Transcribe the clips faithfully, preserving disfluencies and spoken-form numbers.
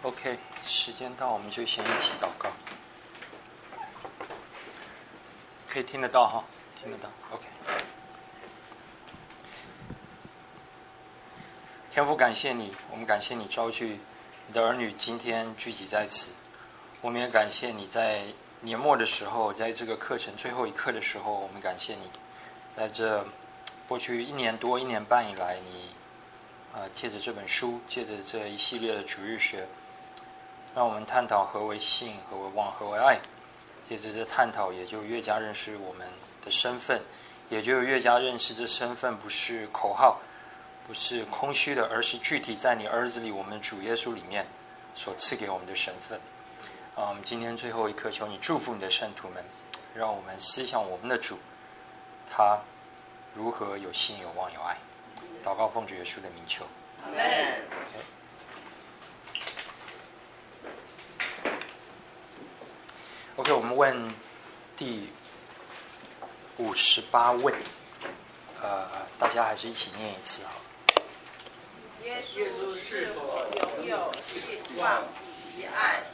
OK， 时间到，我们就先一起祷告。可以听得到哈，听得到。OK。天父，感谢你，我们感谢你召聚你的儿女今天聚集在此。我们也感谢你在年末的时候，在这个课程最后一课的时候，我们感谢你，在这过去一年多、一年半以来，你呃借着这本书，借着这一系列的主日学，让我们探讨何为信、何为望、何为爱。借着这探讨，也就越加认识我们的身份，也就越加认识这身份不是口号，不是空虚的，而是具体在你儿子里，我们主耶稣里面所赐给我们的身份。啊，我们今天最后一课，求你祝福你的圣徒们，让我们思想我们的主，他如何有信、有望、有爱。祷告奉主耶稣的名求。 阿们。 OK， 我们问第五十八问，呃，大家还是一起念一次好。 耶稣是否拥有信望与爱？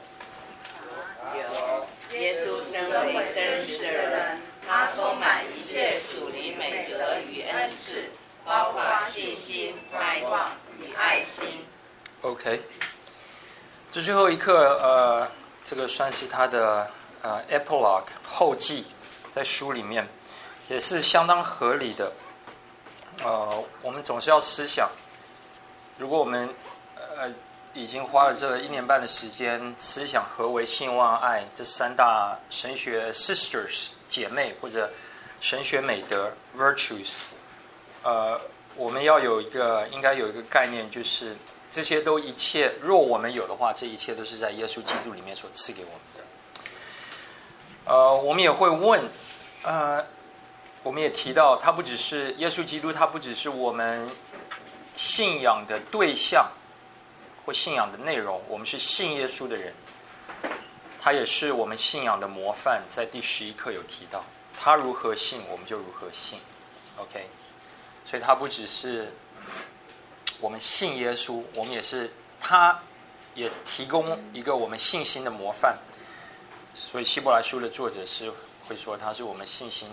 有。耶稣身为真实的人，他充满一切属灵美德与恩赐，包括信心、盼望与爱心。 OK， 这最后一课，呃，这个算是他的呃 epilogue 后记，在书里面也是相当合理的。呃，我们总是要思想，如果我们呃已经花了这一年半的时间思想何为信望爱这三大神学 sisters 姐妹或者神学美德 virtues， 呃，我们要有一个应该有一个概念，就是这些都一切若我们有的话，这一切都是在耶稣基督里面所赐给我们的。呃，我们也会问，呃，我们也提到，他不只是耶稣基督，他不只是我们信仰的对象或信仰的内容，我们是信耶稣的人，他也是我们信仰的模范。在第十一课有提到，他如何信，我们就如何信。OK， 所以他不只是我们信耶稣，我们也是，他也提供一个我们信心的模范。所以希伯来书的作者是会说，他是我们信心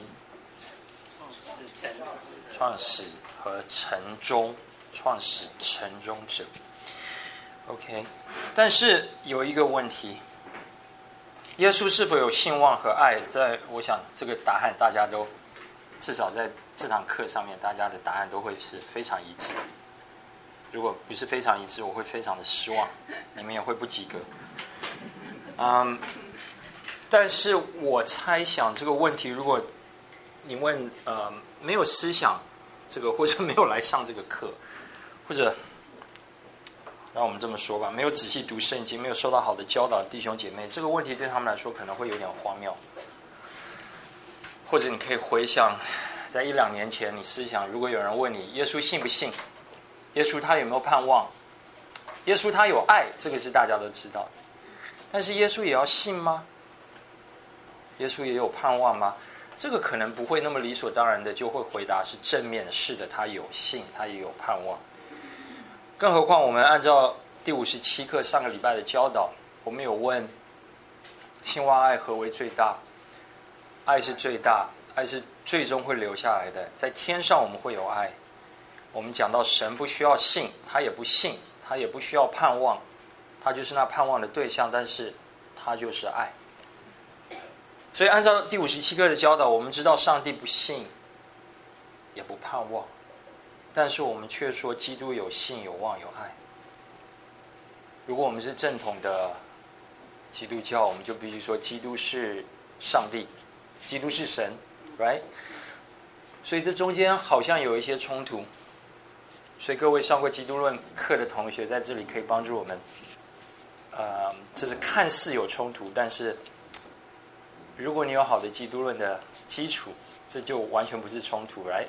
创始和成终，创始成终者。OK， 但是有一个问题，耶稣是否有信望和爱？在我想这个答案大家都至少在这堂课上面，大家的答案都会是非常一致。如果不是非常一致，我会非常的失望，你们也会不及格。嗯，但是我猜想这个问题，如果你问呃没有思想这个，或者没有来上这个课，或者让我们这么说吧，没有仔细读圣经，没有受到好的教导的弟兄姐妹，这个问题对他们来说可能会有点荒谬。或者你可以回想，在一两年前，你思想，如果有人问你，耶稣信不信？耶稣他有没有盼望？耶稣他有爱，这个是大家都知道的。但是耶稣也要信吗？耶稣也有盼望吗？这个可能不会那么理所当然的就会回答是正面的，是的，他有信，他也有盼望。更何况我们按照第五十七课上个礼拜的教导，我们有问信望爱何为最大？爱是最大，爱是最终会留下来的。在天上我们会有爱。我们讲到神不需要信，他也不信，他也不需要盼望，他就是那盼望的对象，但是他就是爱。所以按照第五十七课的教导，我们知道上帝不信也不盼望，但是我们却说基督有信有望有爱。如果我们是正统的基督教，我们就必须说基督是上帝，基督是神 right？ 所以这中间好像有一些冲突。所以各位上过基督论课的同学在这里可以帮助我们，呃，这是看似有冲突，但是如果你有好的基督论的基础，这就完全不是冲突 right？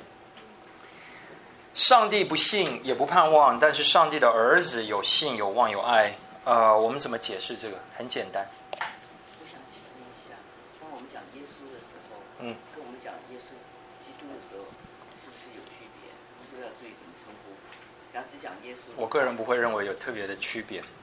上帝不信也不盼望，但是上帝的儿子有信有望有爱。呃，我们怎么解释这个？很简单。 我想请问一下，当我们讲耶稣的时候，嗯，跟我们讲耶稣基督的时候，是不是有区别？是不是要注意怎么称呼？假如只讲耶稣， 我个人不会认为有特别的区别。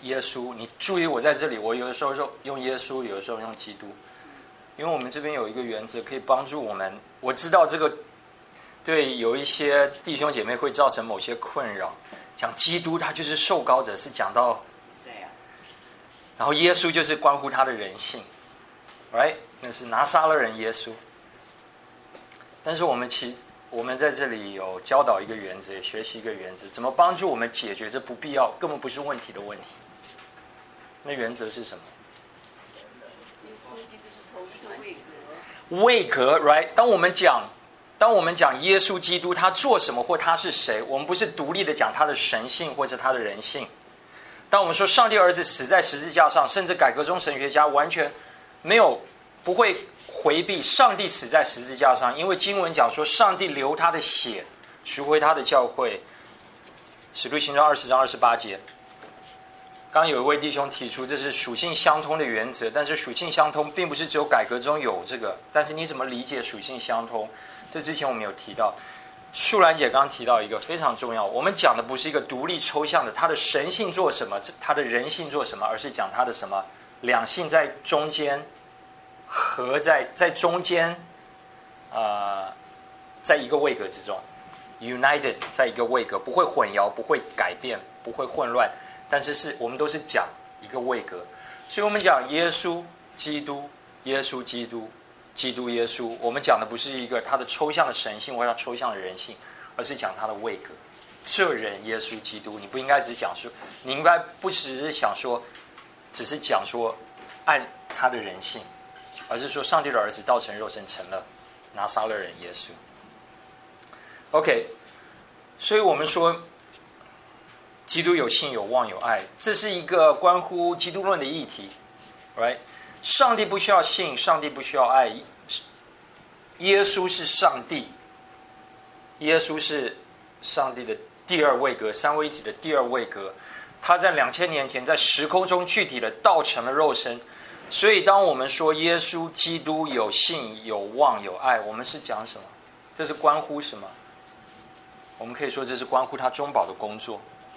耶稣。你注意我在这里，我有的时候用耶稣，有的时候用基督，因为我们这边有一个原则可以帮助我们。我知道这个对有一些弟兄姐妹会造成某些困扰。讲基督他就是受膏者，是讲到谁啊？ 然后耶稣就是关乎他的人性 ，right？ 那是拿撒勒人耶稣。但是我们其我们在这里有教导一个原则，也学习一个原则，怎么帮助我们解决这不必要、根本不是问题的问题。那原则是什么？ 耶稣基督是头一个位格。 位格 ，right？ 当我们讲。当我们讲耶稣基督他做什么或他是谁，我们不是独立的讲他的神性或者他的人性。当我们说上帝儿子死在十字架上，甚至改革中神学家完全没有不会回避上帝死在十字架上，因为经文讲说上帝流他的血赎回他的教会，使徒行传二十章二十八节。刚刚有一位弟兄提出这是属性相通的原则，但是属性相通并不是只有改革中有这个，但是你怎么理解属性相通？这之前我们有提到，树兰姐刚刚提到一个非常重要，我们讲的不是一个独立抽象的他的神性做什么，他的人性做什么，而是讲他的什么两性在中间合在在中间，呃，在一个位格之中 ，united 在一个位格，不会混淆，不会改变，不会混乱，但是是我们都是讲一个位格，所以我们讲耶稣基督，耶稣基督。基督耶稣，我们讲的不是一个他的抽象的神性或者抽象的人性，而是讲他的位格。这人耶稣基督，你不应该只讲说，你应该不只是想说，只是讲说按他的人性，而是说上帝的儿子道成肉身，成了拿撒勒人耶稣。OK， 所以我们说基督有信有望有爱，这是一个关乎基督论的议题 ，right？上帝不需要信，上帝不需要爱，耶稣是上帝，耶稣是上帝的第二位格，三位一体的第二位格。他在两千年前在时空中具体的道成了肉身，所以当我们说耶稣基督有信有望有爱，我们是讲什么？这是关乎什么？我们可以说这是关乎他中保的工作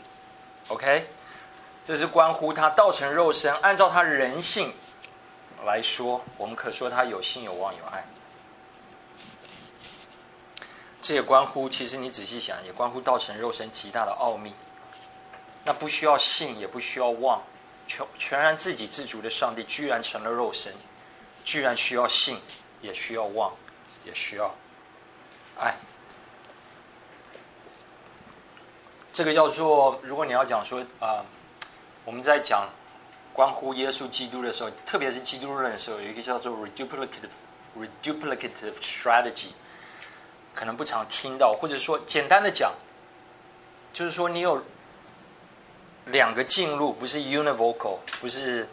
，OK？ 这是关乎他道成肉身，按照他人性来说，我们可说他有信有望有爱。这也关乎，其实你仔细想，也关乎道成肉身极大的奥秘。那不需要信，也不需要望，全全然自给自足的上帝，居然成了肉身，居然需要信，也需要望，也需要爱。这个叫做，如果你要讲说啊、呃，我们在讲关乎耶稣基督的时候，特别是基督论的时候，有一个叫做 reduplicative reduplicative strategy， 可能不常听到，或者说简单的讲，就是说你有两个进入，不是 univocal， 不是，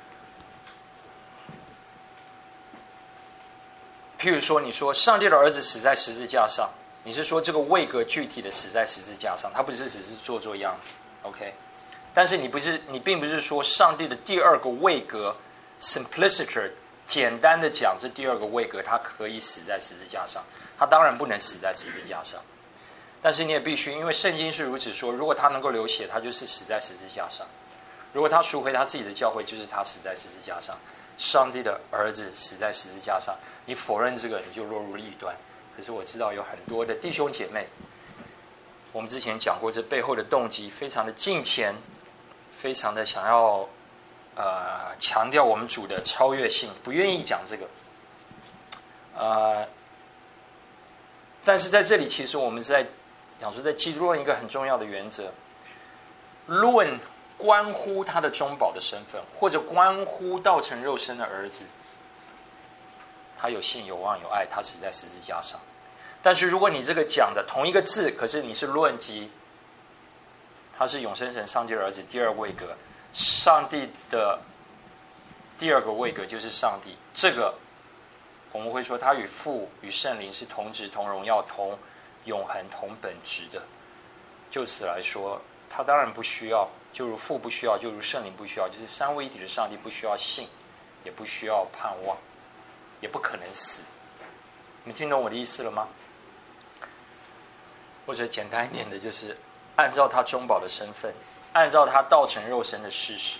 譬如说你说上帝的儿子死在十字架上，你是说这个位格具体的死在十字架上，他不是只是做做样子 ，OK？但是你不是，你并不是说上帝的第二个位格 simpliciter， 简单的讲，这第二个位格它可以死在十字架上，它当然不能死在十字架上。但是你也必须，因为圣经是如此说，如果他能够流血，他就是死在十字架上；如果他赎回他自己的教会，就是他死在十字架上。上帝的儿子死在十字架上，你否认这个，你就落入异端。可是我知道有很多的弟兄姐妹，我们之前讲过，这背后的动机非常的敬虔。非常的想要呃强调我们主的超越性，不愿意讲这个。呃，但是在这里，其实我们在讲说，在基督论一个很重要的原则，论关乎他的中保的身份，或者关乎道成肉身的儿子，他有信有望有爱，他死在十字架上。但是如果你这个讲的同一个字，可是你是论及他是永生神上帝的儿子第二位格，上帝的第二个位格就是上帝，这个我们会说他与父与圣灵是同质同荣耀同永恒同本质的。就此来说，他当然不需要，就如父不需要，就如圣灵不需要，就是三位一体的上帝不需要信，也不需要盼望，也不可能死。你们听懂我的意思了吗？或者简单一点的，就是按照他中保的身份， 按照他道成肉身的事实，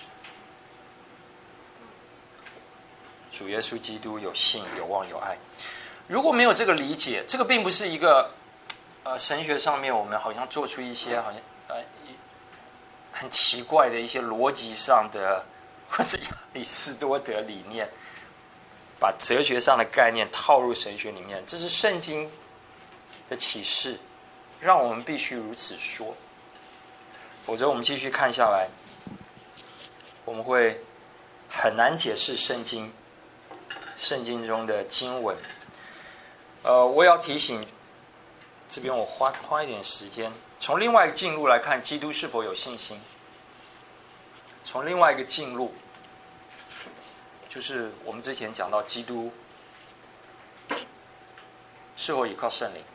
主耶稣基督有信有望有爱。如果没有这个理解，这个并不是一个呃神学上面我们好像做出一些好像呃很奇怪的一些逻辑上的或者亚里士多德理念，把哲学上的概念套入神学里面，这是圣经的启示，让我们必须如此说，否则我们继续看下来，我们会很难解释圣经圣经中的经文。呃，我要提醒，这边我花花一点时间，从另外一个进路来看，基督是否有信心？从另外一个进路，就是我们之前讲到基督是否依靠圣灵，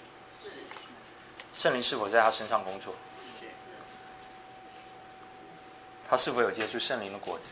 圣灵是否在他身上工作，他是否有结出圣灵的果子？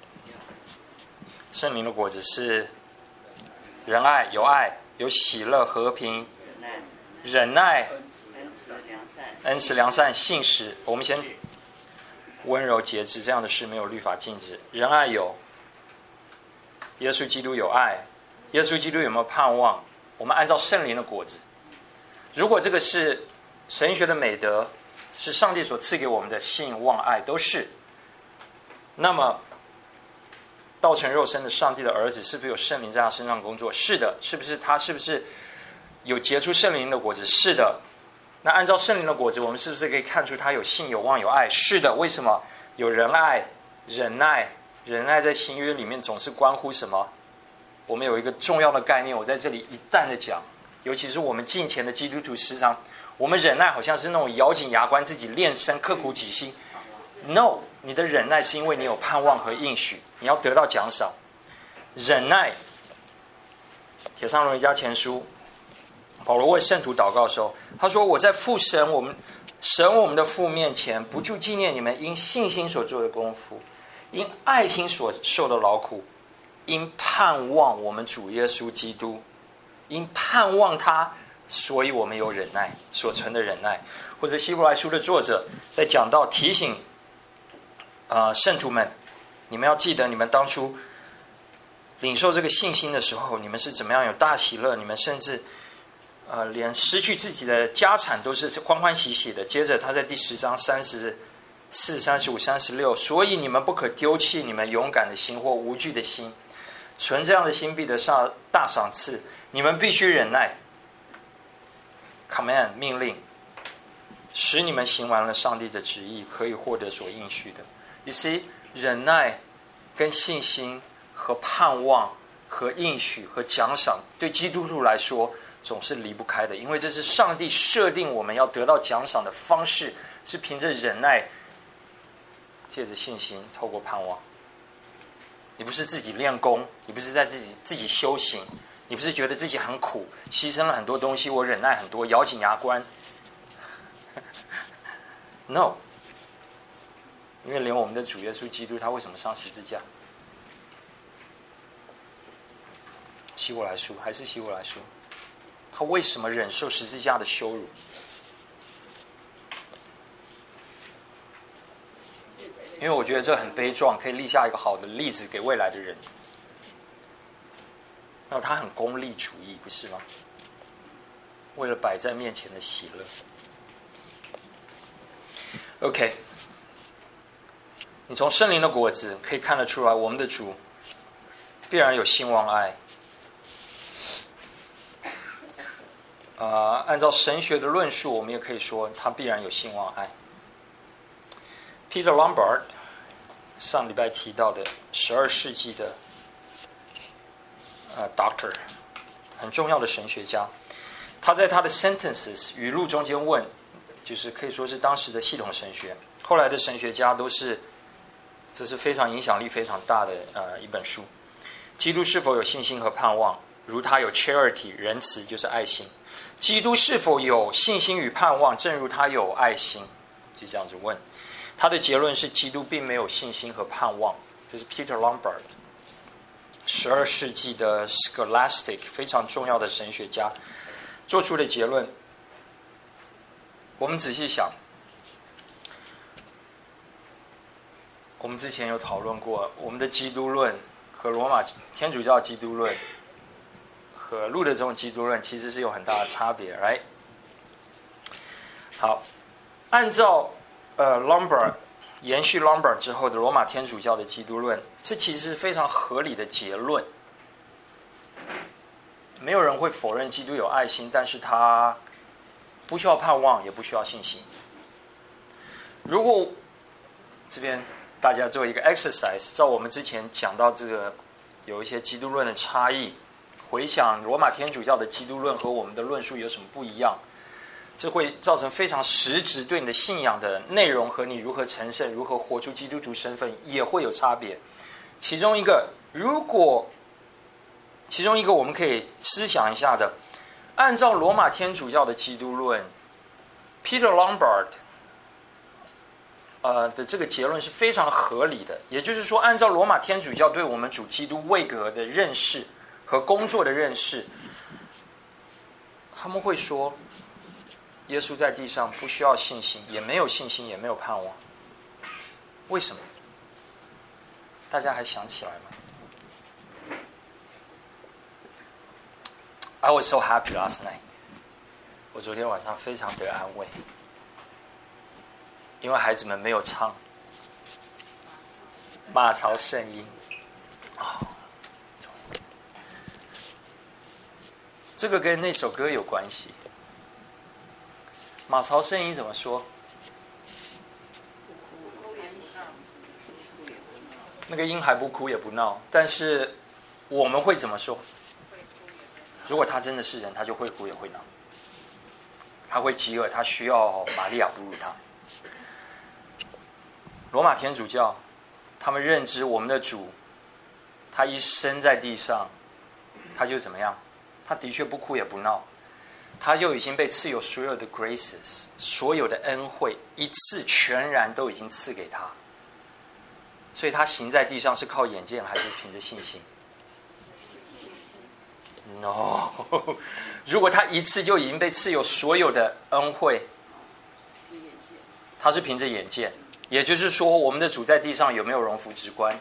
圣灵的果子是仁爱、有爱、有喜乐、和平、忍耐、恩慈、良善、信实。我们先温柔节制，这样的事没有律法禁止。仁爱有，耶稣基督有爱，耶稣基督有没有盼望？我们按照圣灵的果子，如果这个是神学的美德，是上帝所赐给我们的信望爱，都是，那么道成肉身的上帝的儿子是不是有圣灵在他身上工作？是的。是不是他是不是有结出圣灵的果子？是的。那按照圣灵的果子，我们是不是可以看出他有信有望有爱？是的。为什么？有仁爱、忍耐。忍耐在新约里面总是关乎什么？我们有一个重要的概念，我在这里一旦的讲，尤其是我们近前的基督徒，时常我们忍耐好像是那种咬紧牙关自己练身刻苦己心。 No， 你的忍耐是因为你有盼望和应许，你要得到奖赏。忍耐，帖撒罗尼迦前书，保罗为圣徒祷告的时候，他说：“我在父神我们神我们的父面前，不住纪念你们因信心所做的功夫，因爱心所受的劳苦，因盼望我们主耶稣基督，因盼望他，所以我们有忍耐，所存的忍耐。”或者希伯来书的作者在讲到提醒呃圣徒们，你们要记得你们当初领受这个信心的时候，你们是怎么样有大喜乐，你们甚至呃连失去自己的家产都是欢欢喜喜的。接着他在第十章三十四、三十五、三十六，所以你们不可丢弃你们勇敢的心或无惧的心，存这样的心必得上大赏赐。你们必须忍耐 ，command 命令，使你们行完了上帝的旨意，可以获得所应许的。You see， 忍耐跟信心和盼望和应许和奖赏，对基督徒来说总是离不开的，因为这是上帝设定我们要得到奖赏的方式，是凭着忍耐，借着信心，透过盼望。你不是自己练功，你不是在自己自己修行，你不是觉得自己很苦，牺牲了很多东西，我忍耐很多，咬紧牙关。No， 因为连我们的主耶稣基督，他为什么上十字架？希伯来书还是希伯来书，他为什么忍受十字架的羞辱？因为我觉得这很悲壮，可以立下一个好的例子给未来的人。那他很功利主义，不是吗？为了摆在面前的喜乐。OK， 你从圣灵的果子可以看得出来，我们的主必然有信望爱。呃，按照神学的论述，我们也可以说他必然有信望爱。Peter Lombard 上礼拜提到的十二世纪的呃 Doctor， 很重要的神学家，他在他的 Sentences 语录中间问，就是可以说是当时的系统神学，后来的神学家都是，这是非常影响力非常大的呃一本书。基督是否有信心和盼望？如他有 charity 仁慈，就是爱心。基督是否有信心与盼望？正如他有爱心，就这样子问。他的结论是，基督并没有信心和盼望。这是 Peter Lombard， 十二世纪的 Scholastic 非常重要的神学家做出的结论。我们仔细想， 我们之前有讨论过，我们的基督论和罗马天主教基督论和路德宗基督论其实是有很大的差别 ，right？ 好，按照呃 Lombard 延续 Lombard 之后的罗马天主教的基督论，这其实是非常合理的结论。没有人会否认基督有爱心，但是他不需要盼望，也不需要信心。如果这边大家做一个 exercise， 照我们之前讲到这个有一些基督论的差异，回想罗马天主教的基督论和我们的论述有什么不一样，这会造成非常实质对你的信仰的内容和你如何成圣、如何活出基督徒身份也会有差别。其中一个，如果其中一个我们可以思想一下的，按照罗马天主教的基督论 ，Peter Lombard 呃的这个结论是非常合理的。也就是说，按照罗马天主教对我们主基督位格的认识和工作的认识，他们会说，耶稣在地上不需要信心，也没有信心，也没有盼望。为什么？大家还想起来吗？I was so happy last night. 我昨天晚上非常得安慰，因为孩子们没有唱马槽圣音。哦，这个跟那首歌有关系。马槽圣音怎么说？那个音还不哭也不闹，但是我们会怎么说？如果他真的是人，他就会哭也会闹，他会饥饿，他需要玛利亚哺乳他。罗马天主教他们认知我们的主，他一生在地上，他就怎么样？他的确不哭也不闹，他就已经被赐有所有的 graces， 所有的恩惠一次全然都已经赐给他。所以他行在地上是靠眼见还是凭着信心？ No， 如果他一次就已经被赐有所有的恩惠，他是凭着眼见。也就是说，我们的主在地上有没有荣福之官？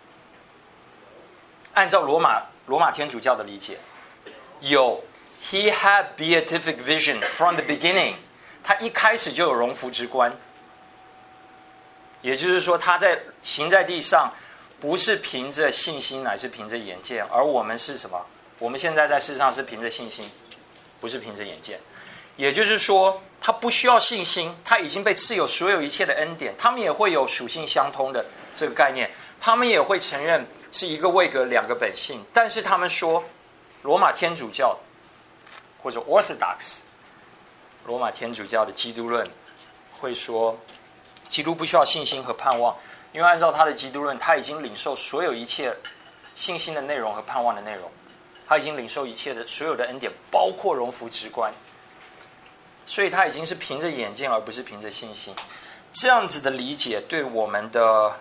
按照罗马罗马天主教的理解，有。He had beatific vision from the beginning， 他一开始就有荣福之官。也就是说，他在行在地上，不是凭着信心，乃是凭着眼见。而我们是什么？我们现在在世上是凭着信心，不是凭着眼见。也就是说，他不需要信心，他已经被赐有所有一切的恩典。他们也会有属性相通的这个概念，他们也会承认是一个位格两个本性。但是他们说，罗马天主教或者 Orthodox 罗马天主教的基督论会说，基督不需要信心和盼望，因为按照他的基督论，他已经领受所有一切信心的内容和盼望的内容，他已经领受一切的所有的恩典，包括荣福之官，所以他已经是凭着眼见而不是凭着信心。这样子的理解对我们的，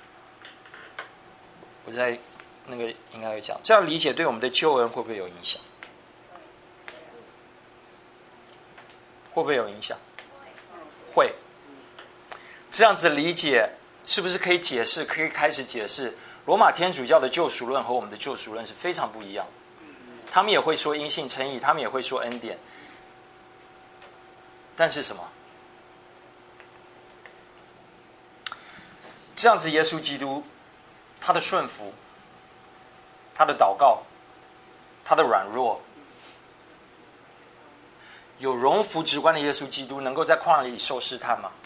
我在那个应该会讲，这样理解对我们的救恩会不会有影响？会不会有影响？会。这样子理解是不是可以解释？可以开始解释罗马天主教的救赎论和我们的救赎论是非常不一样。他们也会说因信称义，他们也会说恩典，但是什么？这样子，耶稣基督他的顺服，他的祷告，他的软弱。有荣福直观的耶稣基督能够在旷野里受试探吗？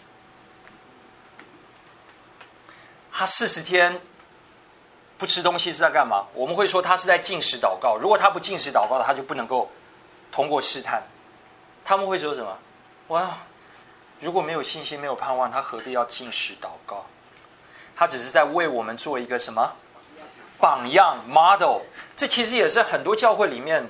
他四十天不吃东西是在干嘛？我们会说他是在禁食祷告。如果他不禁食祷告，他就不能够通过试探。他们会说什么？哇，如果没有信心，没有盼望，他何必要禁食祷告？他只是在为我们做一个什么榜样 model。这其实也是很多教会里面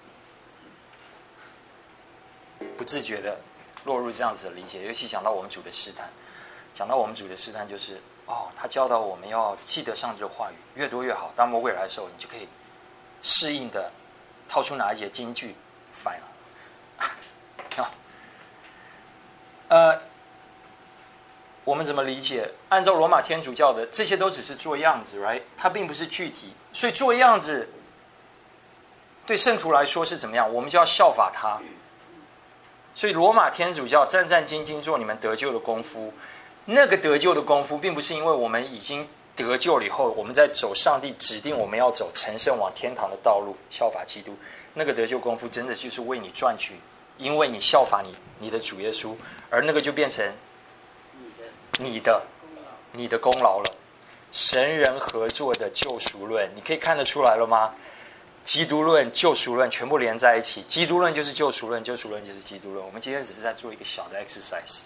不自觉的落入这样子的理解，尤其讲到我们主的试探，讲到我们主的试探，就是哦，他教导我们要记得上帝的话语，越多越好。当魔鬼来的时候，你就可以适应的掏出哪一节金句反了。呃， 我们怎么理解？按照罗马天主教的，这些都只是做样子 ，right？ 它并不是具体，所以做样子对圣徒来说是怎么样？我们就要效法他。所以罗马天主教战战兢兢做你们得救的功夫，那个得救的功夫，并不是因为我们已经得救了以后，我们在走上帝指定我们要走成圣往天堂的道路，效法基督。那个得救功夫，真的就是为你赚取，因为你效法你你的主耶稣，而那个就变成你的你的功劳了。神人合作的救赎论，你可以看得出来了吗？基督论、救赎论全部连在一起，基督论就是救赎论，救赎论就是基督论。我们今天只是在做一个小的 exercise，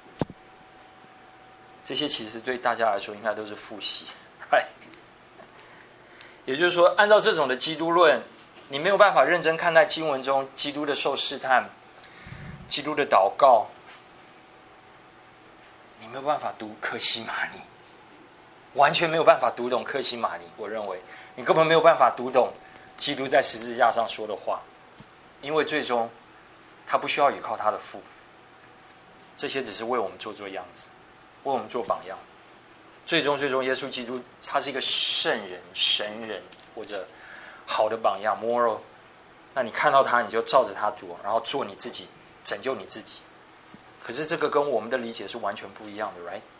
这些其实对大家来说应该都是复习 ，right？ 也就是说，按照这种的基督论，你没有办法认真看待经文中基督的受试探、基督的祷告，你没有办法读客西马尼，完全没有办法读懂客西马尼。我认为你根本没有办法读懂基督在十字架上说的话，因为最终他不需要依靠他的父，这些只是为我们做做样子，为我们做榜样。最终最终耶稣基督他是一个圣人、神人或者好的榜样 moral， 那你看到他你就照着他做，然后做你自己，拯救你自己。可是这个跟我们的理解是完全不一样的 right？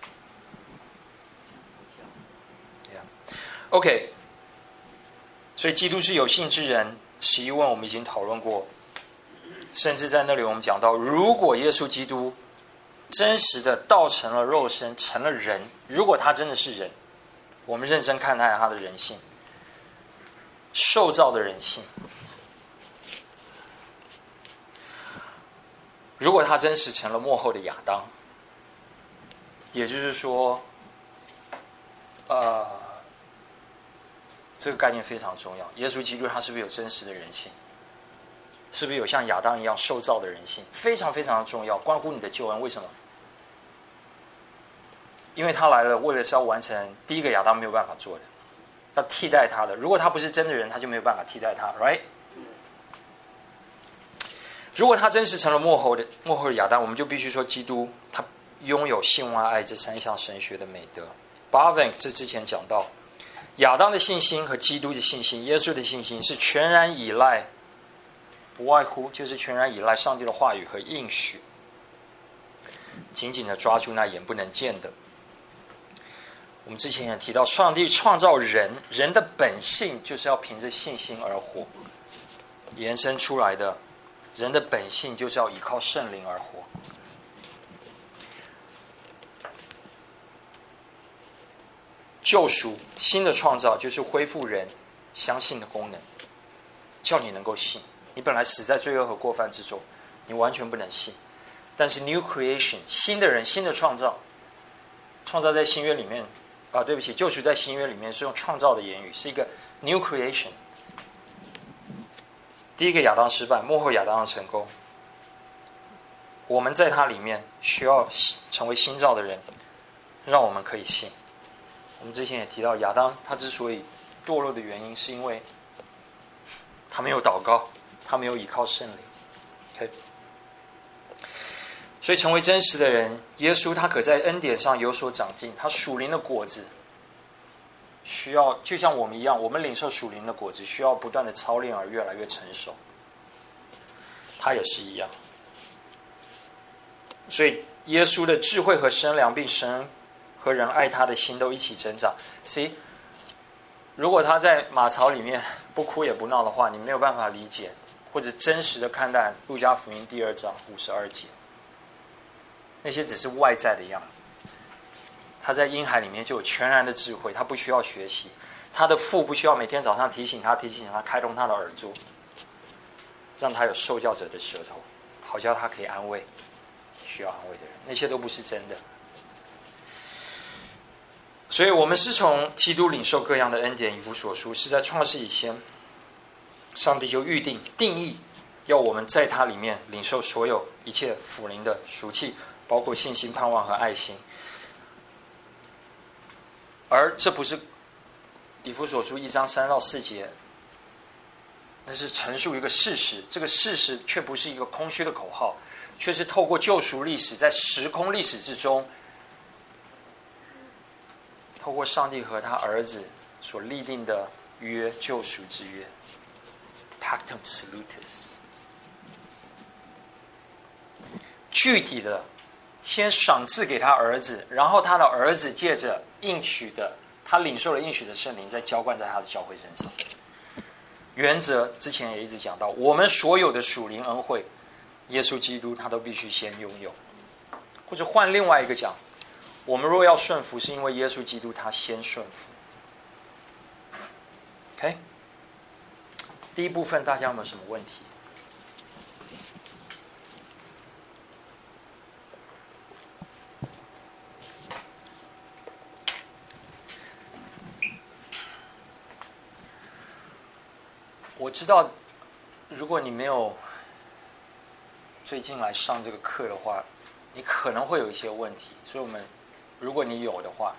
Yeah. OK， 所以基督是有信之人，十一问我们已经讨论过，甚至在那里我们讲到，如果耶稣基督真实的道成了肉身，成了人，如果他真的是人，我们认真看待他的人性，受造的人性，如果他真实成了末后的亚当，也就是说呃，这个概念非常重要。耶稣基督他是不是有真实的人性？是不是有像亚当一样受造的人性？非常非常的重要，关乎你的救恩。为什么？因为他来了，为了是要完成第一个亚当没有办法做的，要替代他的。如果他不是真的人，他就没有办法替代他 ，right？ 如果他真实成了末后的末后的亚当，我们就必须说，基督他拥有信望爱这三项神学的美德。Bavinck 这之前讲到，亚当的信心和基督的信心、耶稣的信心是全然依赖，不外乎就是全然依赖上帝的话语和应许，紧紧的抓住那眼不能见的。我们之前也提到，上帝创造人，人的本性就是要凭着信心而活，延伸出来的人的本性就是要依靠圣灵而活。救赎，新的创造就是恢复人相信的功能，叫你能够信。你本来死在罪恶和过犯之中，你完全不能信。但是 new creation， 新的人，新的创造，创造在新约里面啊，对不起，救赎在新约里面是用创造的言语，是一个 new creation。第一个亚当失败，末后亚当的成功，我们在他里面需要成为新造的人，让我们可以信。我们之前也提到，亚当他之所以堕落的原因，是因为他没有祷告，他没有依靠圣灵。Okay？ 所以成为真实的人，耶稣他可在恩典上有所长进，他属灵的果子需要就像我们一样，我们领受属灵的果子需要不断的操练而越来越成熟，他也是一样。所以耶稣的智慧和身量，并神和人爱他的心都一起增长。See， 如果他在马槽里面不哭也不闹的话，你没有办法理解或者真实的看待路加福音第二章五十二节，那些只是外在的样子。他在婴孩里面就有全然的智慧，他不需要学习，他的父不需要每天早上提醒他提醒他开通他的耳朵，让他有受教者的舌头，好叫他可以安慰需要安慰的人。那些都不是真的。所以我们是从基督领受各样的恩典。以弗所书是在创世以前，上帝就预定定义，要我们在他里面领受所有一切属灵的属气，包括信心、盼望和爱心。而这不是以弗所书一章三到四节，那是陈述一个事实，这个事实却不是一个空虚的口号，却是透过救赎历史，在时空历史之中透过上帝和他儿子所立定的约，救赎之约 ，Pactum Salutis。具体的，先赏赐给他儿子，然后他的儿子借着应许的，他领受了应许的圣灵，再浇灌在他的教会身上。原则之前也一直讲到，我们所有的属灵恩惠，耶稣基督他都必须先拥有。或者换另外一个讲，我们若要顺服，是因为耶稣基督他先顺服。OK， 第一部分大家有没有什么问题？我知道，如果你没有最近来上这个课的话，你可能会有一些问题，所以我们，如果你有的话，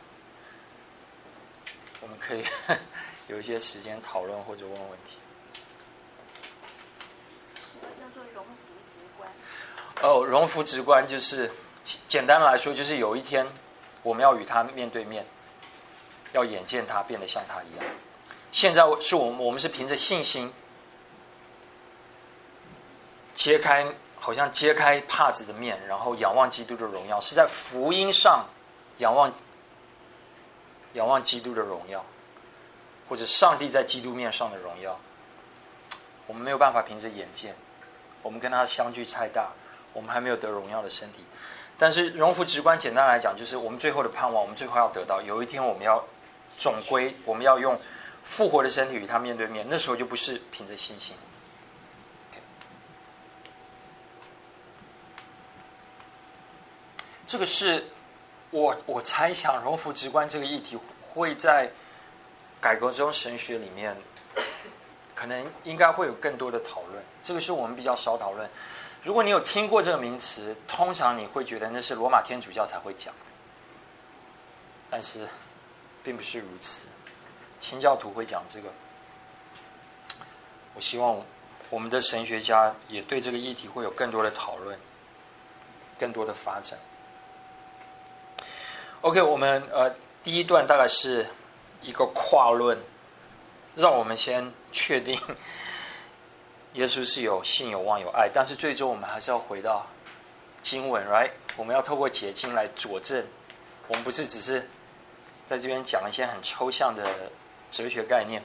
我们可以有一些时间讨论或者问问题。 什么叫做荣福直观？ 哦，荣福直观就是简单来说，就是有一天我们要与他面对面，要眼见他，变得像他一样。现在是我们，我们是凭着信心揭开，好像揭开帕子的面，然后仰望基督的荣耀，是在福音上仰望仰望基督的荣耀，或者上帝在基督面上的荣耀。我们没有办法凭着眼见，我们跟他相距太大，我们还没有得荣耀的身体。但是荣福直观，简单来讲，就是我们最后的盼望，我们最后要得到，有一天我们要总归，我们要用复活的身体与他面对面，那时候就不是凭着信心。Okay. 这个是我我猜想荣福直观这个议题会在改革中神学里面，可能应该会有更多的讨论。这个是我们比较少讨论。如果你有听过这个名词，通常你会觉得那是罗马天主教才会讲的，但是并不是如此。清教徒会讲这个，我希望我们的神学家也对这个议题会有更多的讨论，更多的发展。OK， 我们呃第一段大概是一个跨论，让我们先确定耶稣是有信、有望、有爱，但是最终我们还是要回到经文 ，right？ 我们要透过解经来佐证，我们不是只是在这边讲一些很抽象的哲学概念。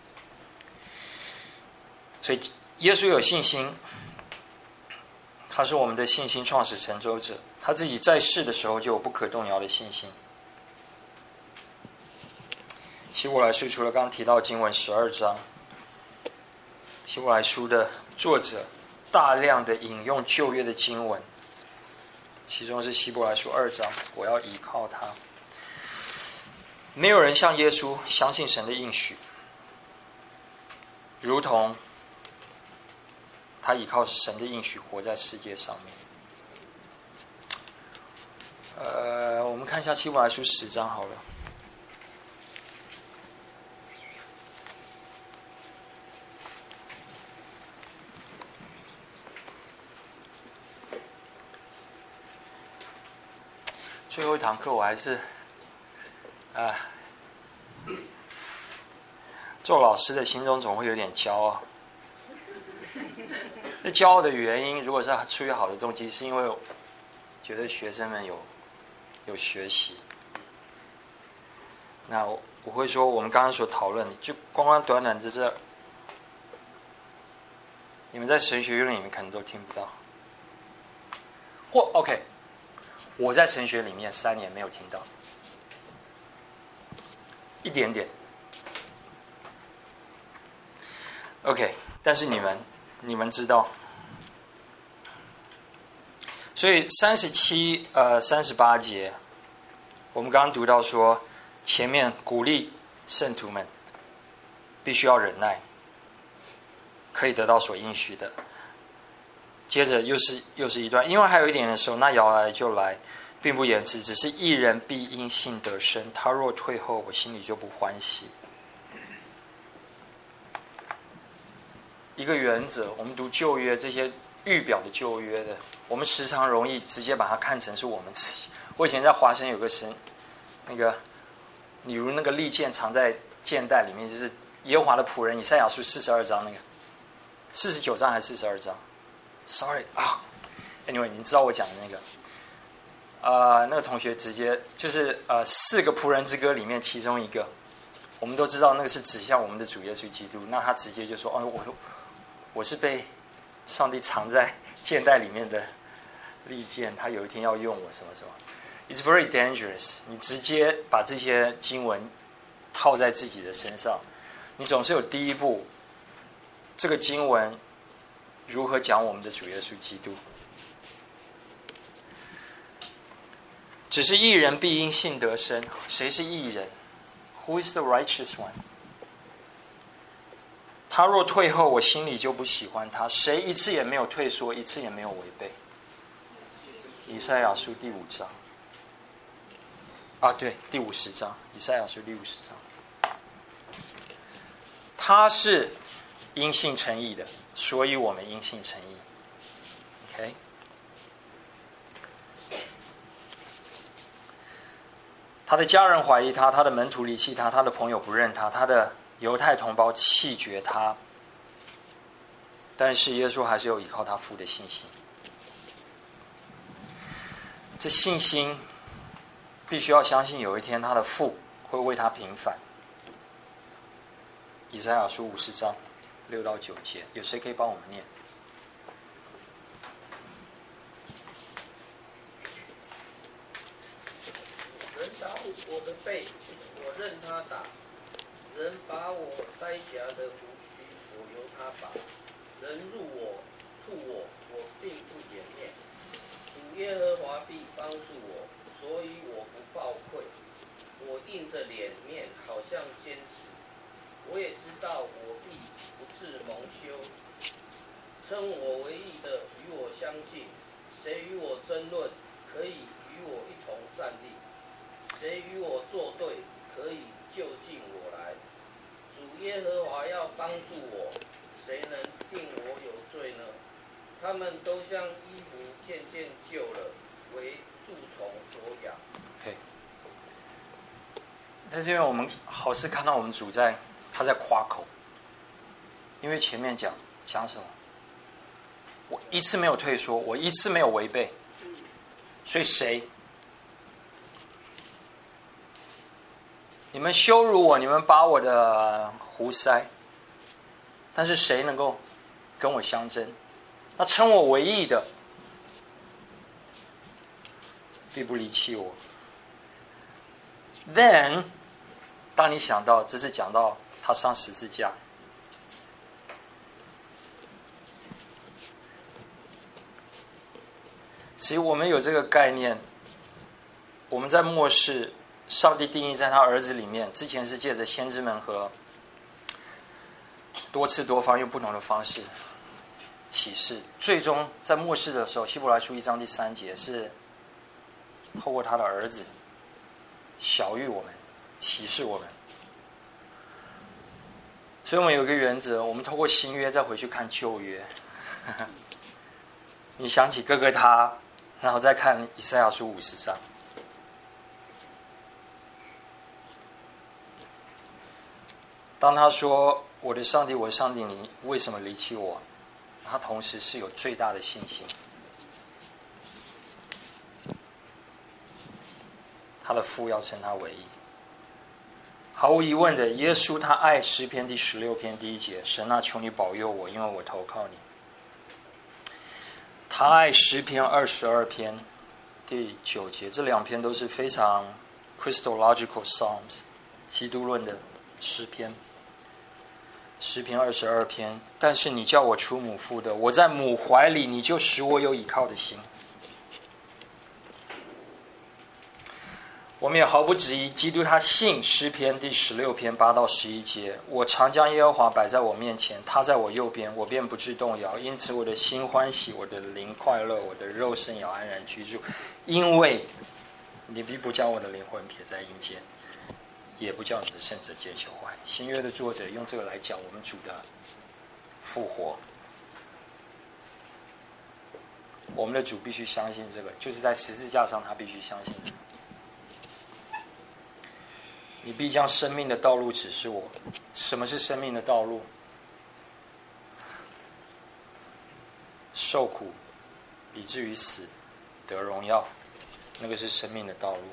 所以耶稣有信心，他是我们的信心创始成终者，他自己在世的时候就有不可动摇的信心。希伯来书除了刚刚提到经文十二章，希伯来书的作者大量的引用旧约的经文，其中是希伯来书二章，我要依靠他。没有人像耶稣相信神的应许，如同他依靠神的应许活在世界上面。呃，我们看一下希伯来书十章好了。最后一堂课我还是啊，做老师的心中总会有点骄傲。那骄傲的原因，如果是出于好的动机，是因为觉得学生们有有学习。那我我会说，我们刚刚所讨论，就光光短短在这，你们在神学院里面可能都听不到。或 OK， 我在神学里面三年没有听到。一点点 ，OK， 但是你们你们知道，所以三十七呃三十八节，我们刚刚读到说，前面鼓励圣徒们必须要忍耐，可以得到所应许的。接着又是又是一段，因为还有一点的时候，那摇来就来。并不言辞，只是一人必因信得生。他若退后，我心里就不欢喜。一个原则，我们读旧约这些预表的旧约的，我们时常容易直接把它看成是我们自己。我以前在华生有个神，那个你如那个利剑藏在剑袋里面，就是耶和华的仆人以赛亚书四十二章那个，四十九章还是四十二章 ？Sorry 啊 ，Anyway， 你知道我讲的那个，呃，那个同学直接就是呃四个仆人之歌里面其中一个，我们都知道那个是指向我们的主耶稣基督，那他直接就说：“哦，我我是被上帝藏在剑袋里面的利剑，他有一天要用我什么什么。” It's very dangerous。你直接把这些经文套在自己的身上，你总是有第一步，这个经文如何讲我们的主耶稣基督？只是义人必因信得生。谁是义人 ？Who is the righteous one？ 他若退后，我心里就不喜欢他。谁一次也没有退缩，一次也没有违背。以赛亚书第五章。啊，对，第五十章，以赛亚书第五十章，他是因信称义的，所以我们因信称义。OK， 他的家人怀疑他，他的门徒离弃他，他的朋友不认他，他的犹太同胞弃绝他，但是耶稣还是有依靠他父的信心。这信心必须要相信有一天他的父会为他平反。以赛亚书五十章六到九节，有谁可以帮我们念？ 人打我的背，我任他打；人拔我腮颊的胡须，我由他拔；人入我、吐我，我并不掩面。主耶和华必帮助我，所以我不抱愧。我硬着脸面，好像坚持。我也知道我必不致蒙羞。称我为义的与我相近，谁与我争论，可以与我一同站立。谁与我作对，可以就近我来。主耶和华要帮助我，谁能定我有罪呢？他们都像衣服渐渐旧了，为蛀虫所咬。 OK， 在这边我们好似看到我们主在他在夸口，因为前面讲讲什么？我一次没有退缩，我一次没有违背，所以谁？你们羞辱我，你们拔我的胡腮，但是谁能够跟我相争？那称我为义的，必不离弃我。Then， 当你想到这是讲到他上十字架，其实我们有这个概念，我们在末世，上帝定义在他儿子里面，之前是借着先知们和多次多方用不同的方式启示，最终在末世的时候，希伯来书一章第三节是透过他的儿子晓谕我们，启示我们。所以我们有一个原则，我们透过新约再回去看旧约。你想起哥哥他，然后再看以赛亚书五十章。当他说我的上帝，我的上帝，你为什么离弃我？他同时是有最大的信心，他的父要称他为义。毫无疑问的，耶稣他爱诗篇第十六篇第一节，神啊，求你保佑我，因为我投靠你。他爱诗篇二十二篇第九节，这两篇都是非常 Christological Psalms 基督论的诗篇。诗篇二十二篇，但是你叫我出母腹的，我在母怀里，你就使我有倚靠的心。我们也毫不质疑，基督他信诗篇第十六篇八到十一节，我常将耶和华摆在我面前，他在我右边，我便不致动摇。因此我的心欢喜，我的灵快乐，我的肉身也安然居住，因为你必不将我的灵魂撇在阴间，也不叫你的圣者见朽坏。新约的作者用这个来讲我们主的复活。我们的主必须相信这个，就是在十字架上他必须相信这个。 你必将生命的道路指示我。什么是生命的道路？受苦以至于死，得荣耀，那个是生命的道路。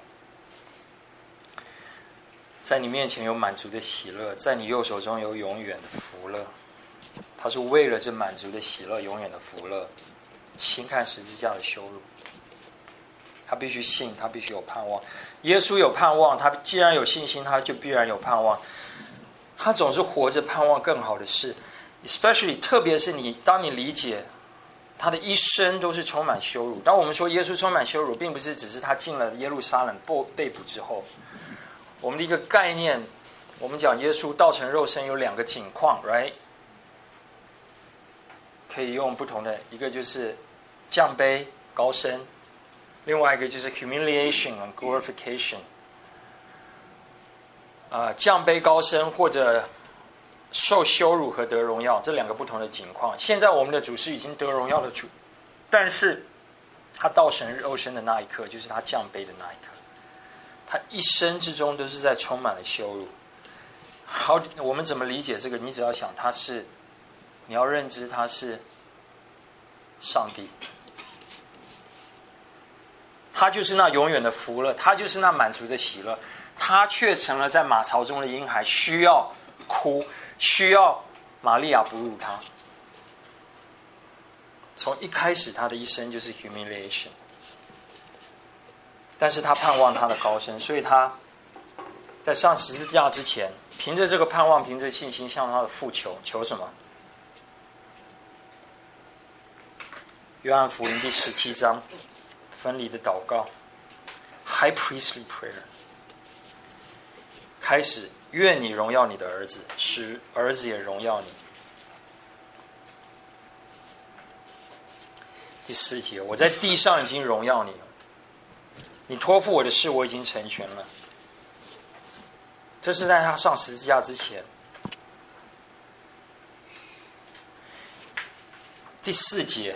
在你面前有满足的喜乐，在你右手中有永远的福乐。他是为了这满足的喜乐、永远的福乐，轻看十字架的羞辱。他必须信，他必须有盼望。耶稣有盼望，他既然有信心，他就必然有盼望。他总是活着盼望更好的事 ，especially 特别是你当你理解他的一生都是充满羞辱。当我们说耶稣充满羞辱，并不是只是他进了耶路撒冷被捕之后。我们的一个概念，我们讲耶稣道成肉身有两个景况 ，right？ 可以用不同的，一个就是降卑高升，另外一个就是 humiliation and glorification。啊、呃，降卑高升或者受羞辱和得荣耀，这两个不同的景况。现在我们的主是已经得荣耀的主，但是他道成肉身的那一刻，就是他降卑的那一刻。他一生之中都是在充满了羞辱。好，我们怎么理解这个？你只要想他是，你要认知他是上帝，他就是那永远的福乐，他就是那满足的喜乐，他却成了在马槽中的婴孩，需要哭，需要玛利亚哺乳他。从一开始，他的一生就是 humiliation。但是他盼望他的高升，所以他在上十字架之前，凭着这个盼望，凭着信心向他的父求，求什么？约翰福音第十七章，分离的祷告 ，High Priestly Prayer， 开始，愿你荣耀你的儿子，使儿子也荣耀你。第四节，我在地上已经荣耀你了。你托付我的事，我已经成全了。这是在他上十字架之前。第四节，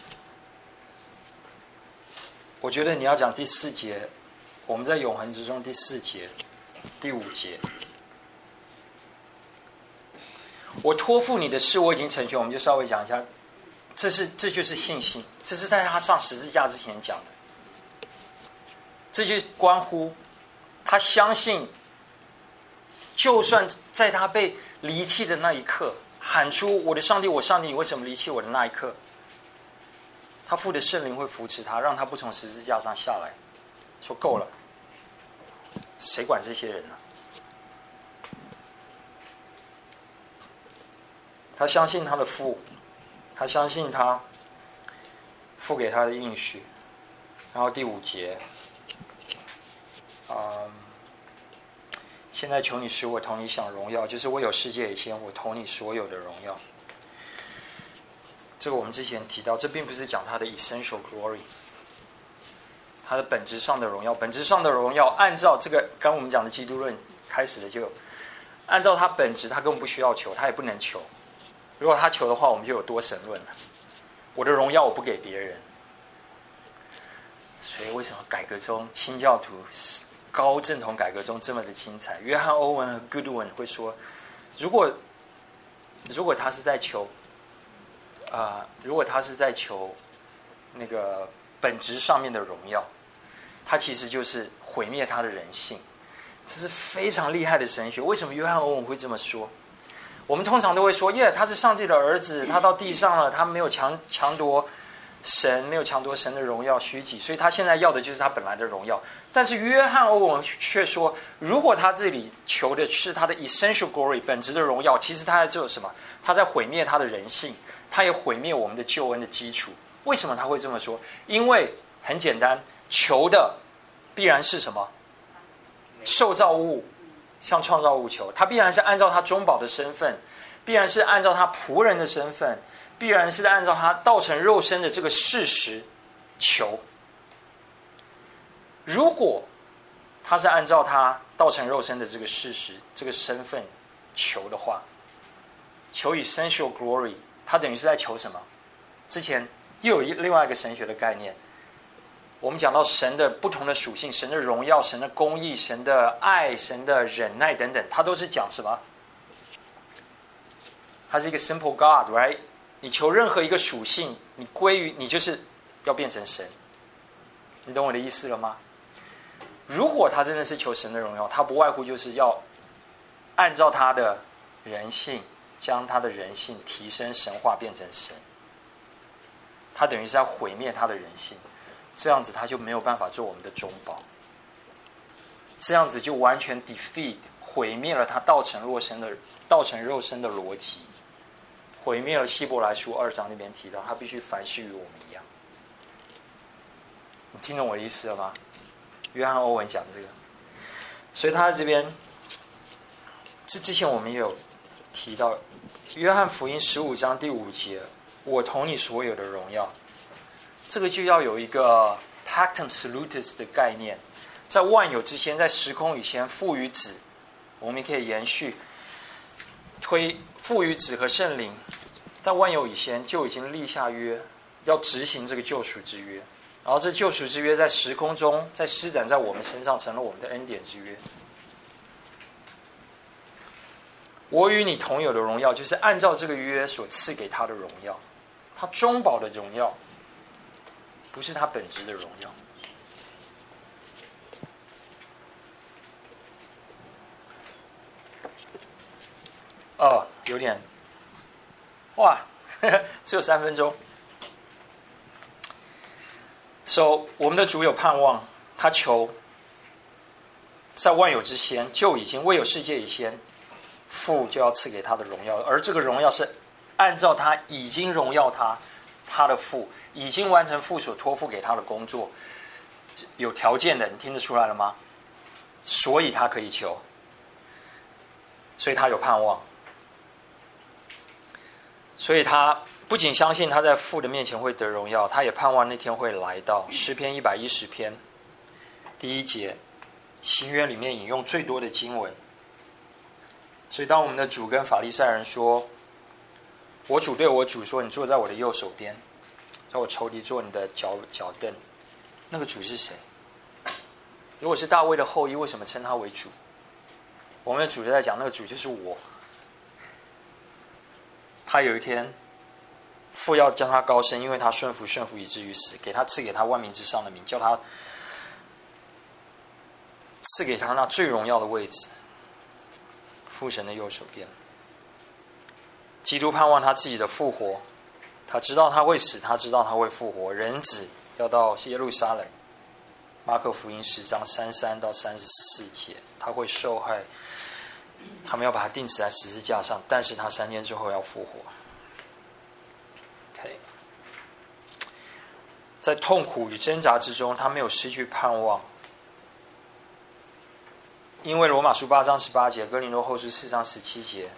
我觉得你要讲第四节，我们在永恒之中第四节、第五节，我托付你的事，我已经成全。我们就稍微讲一下，这是这就是信心，这是在他上十字架之前讲的。这就关乎他相信，就算在他被离弃的那一刻，喊出我的上帝，我上帝，你为什么离弃我的那一刻，他父的圣灵会扶持他，让他不从十字架上下来，说够了，谁管这些人呢？他相信他的父，他相信他父给他的应许。然后第五节，嗯，现在求你使我同你享荣耀，就是我有世界以前，我同你所有的荣耀。这个我们之前提到，这并不是讲他的 essential glory， 他的本质上的荣耀，本质上的荣耀，按照这个刚我们讲的基督论开始的就，按照他本质，他根本不需要求，他也不能求。如果他求的话，我们就有多神论了。我的荣耀我不给别人，所以为什么改革中清教徒高正统改革中这么的精彩？约翰·欧文和 Goodwin 会说，如果如果他是在求，啊、呃，如果他是在求那个本质上面的荣耀，他其实就是毁灭他的人性。这是非常厉害的神学。为什么约翰·欧文会这么说？我们通常都会说，耶，他是上帝的儿子，他到地上了，他没有强强夺神，没有强夺神的荣耀虚己，所以他现在要的就是他本来的荣耀。但是约翰·欧文却说，如果他这里求的是他的 essential glory 本质的荣耀，其实他在做什么？他在毁灭他的人性，他也毁灭我们的救恩的基础。为什么他会这么说？因为很简单，求的必然是什么？受造物向创造物求，他必然是按照他中保的身份，必然是按照他仆人的身份，必然是按照他道成肉身的这个事实求。如果他是按照他道成肉身的这个事实、这个身份求的话，求 essential glory， 他等于是在求什么？之前又有另外一个神学的概念， 我们讲到神的不同的属性，神的荣耀、神的公义、神的爱、神的忍耐等等，它都是讲什么？它是一个 simple God, right？ 你求任何一个属性，你归于你就是要变成神。你懂我的意思了吗？如果他真的是求神的荣耀，他不外乎就是要按照他的人性，将他的人性提升神化，变成神。他等于是要毁灭他的人性，这样子他就没有办法做我们的中保，这样子就完全 defeat 毁灭了他道成肉身的道成肉身的逻辑，毁灭了希伯来书二章那边提到他必须凡事与我们一样。你听懂我的意思了吗？约翰欧文讲这个，所以他在这边，这之前我们也有提到，约翰福音十五章第五节，我同你所有的荣耀，这个就要有一个 pactum salutis 的概念，在万有之前，在时空以前，父与子，我们也可以延续推父与子和圣灵，在万有以前就已经立下约，要执行这个救赎之约。然后这救赎之约在时空中，在施展在我们身上，成了我们的恩典之约。我与你同有的荣耀，就是按照这个约所赐给他的荣耀，他中保的荣耀，不是他本质的荣耀。哦，有点，哇，呵呵只有三分钟。So， 我们的主有盼望，他求在万有之先就已经未有世界以先，父就要赐给他的荣耀，而这个荣耀是按照他已经荣耀他，他的父已经完成父所托付给他的工作，有条件的，你听得出来了吗？所以他可以求，所以他有盼望，所以他不仅相信他在父的面前会得荣耀，他也盼望那天会来到。诗篇一百一十篇第一节，新约里面引用最多的经文。所以当我们的主跟法利赛人说，我主对我主说，你坐在我的右手边，在我仇敌坐你的脚脚凳，那个主是谁？如果是大卫的后裔，为什么称他为主？我们的主就在讲，那个主就是我。他有一天父要将他高升，因为他顺服顺服以至于死，给他赐给他万民之上的名，叫他赐给他那最荣耀的位置，父神的右手边。基督盼望他自己的复活，他知道他会死，他知道他会复活，人子要到耶路撒冷，马可福音十章三十三到三十四节，他会受害，他们要把他钉死在十字架上，但是他三天之后要复活。Okay. 在痛苦与挣扎之中，他没有失去盼望，因为罗马书八章十八节，哥林多后书四章十七节，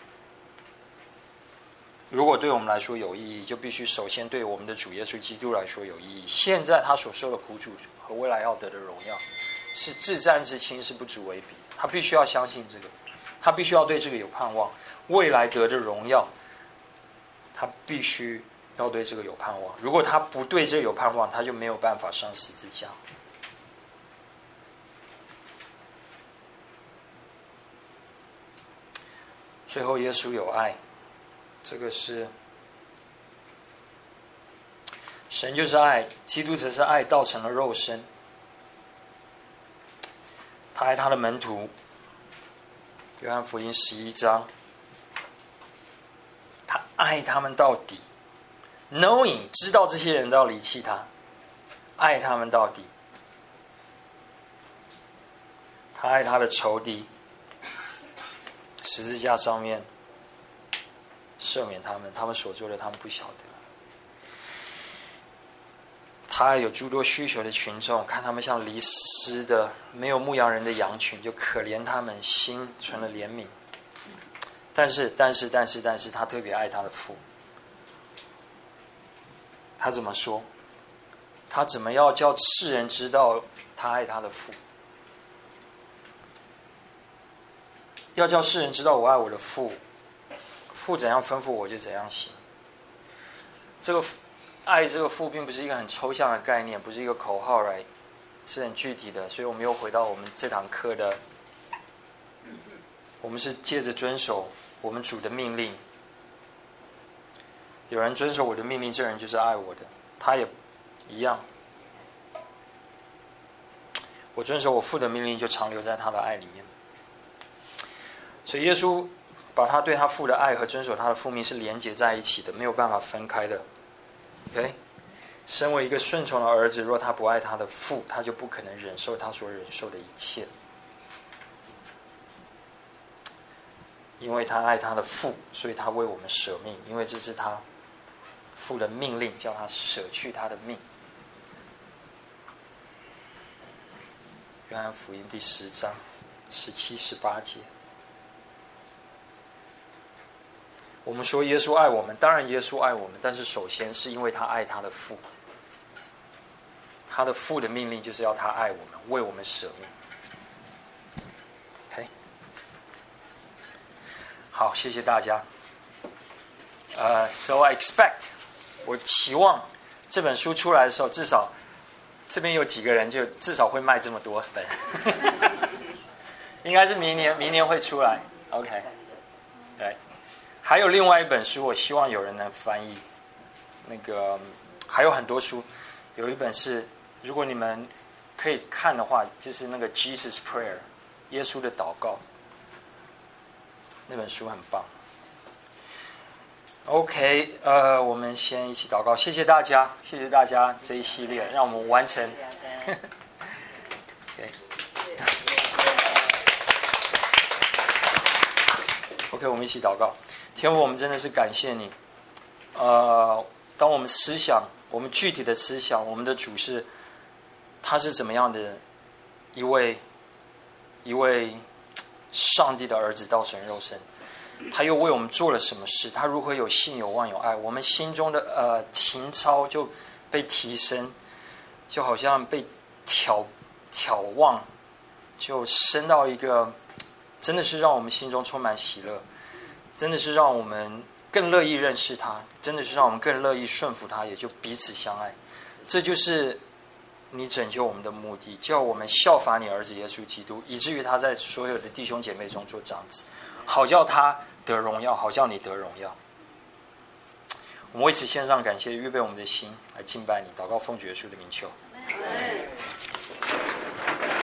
如果对我们来说有意义，就必须首先对我们的主耶稣基督来说有意义。现在他所受的苦楚和未来要得的荣耀，是至战至轻，是不足为比的。他必须要相信这个，他必须要对这个有盼望。未来得的荣耀，他必须要对这个有盼望。如果他不对这个有盼望，他就没有办法上十字架。最后，耶稣有爱，这个是神就是爱，基督则是爱道成了肉身。他爱他的门徒，约翰福音十一章，他爱他们到底 ，knowing 知道这些人都要离弃他，爱他们到底。他爱他的仇敌，十字架上面赦免他们，他们所做的他们不晓得。他爱有诸多需求的群众，看他们像离失的没有牧羊人的羊群，就可怜他们，心存了怜悯。但是但是但是但是他特别爱他的父。他怎么说？他怎么要叫世人知道他爱他的父？要叫世人知道我爱我的父，父怎样吩咐我就怎样行。这个爱这个父并不是一个很抽象的概念，不是一个口号来，是很具体的。所以我们又回到我们这堂课的，我们是借着遵守我们主的命令。有人遵守我的命令，这人就是爱我的，他也一样。我遵守我父的命令，就长留在他的爱里面。所以耶稣把他对他父的爱和遵守他的父命是连结在一起的，没有办法分开的。OK， 身为一个顺从的儿子，若他不爱他的父，他就不可能忍受他所忍受的一切。因为他爱他的父，所以他为我们舍命，因为这是他父的命令，叫他舍去他的命。约翰福音第十章十七、十八节。我们说耶稣爱我们，当然耶稣爱我们，但是首先是因为他爱他的父。他的父的命令就是要他爱我们，为我们舍命。OK， 好，谢谢大家。呃、uh, ，So I expect， 我期望这本书出来的时候，至少这边有几个人就至少会卖这么多本，应该是明年明年会出来。OK， 对。还有另外一本书，我希望有人能翻译。那个还有很多书，有一本是，如果你们可以看的话，就是那个 Jesus Prayer， 耶稣的祷告，那本书很棒。OK， 呃，我们先一起祷告，谢谢大家，谢谢大家这一系列，让我们完成。okay. OK， 我们一起祷告。天父，我们真的是感谢你。呃，当我们思想，我们具体的思想，我们的主是，他是怎么样的一位一位上帝的儿子，道成肉身，他又为我们做了什么事？他如何有信、有望、有爱？我们心中的呃情操就被提升，就好像被挑挑望，就升到一个，真的是让我们心中充满喜乐。真的是让我们更乐意认识他，真的是让我们更乐意顺服他，也就彼此相爱。这就是你拯救我们的目的，叫我们效法你儿子耶稣基督，以至于他在所有的弟兄姐妹中做长子，好叫他得荣耀，好叫你得荣耀。我们为此献上感谢，预备我们的心来敬拜你。祷告奉主耶稣的名求。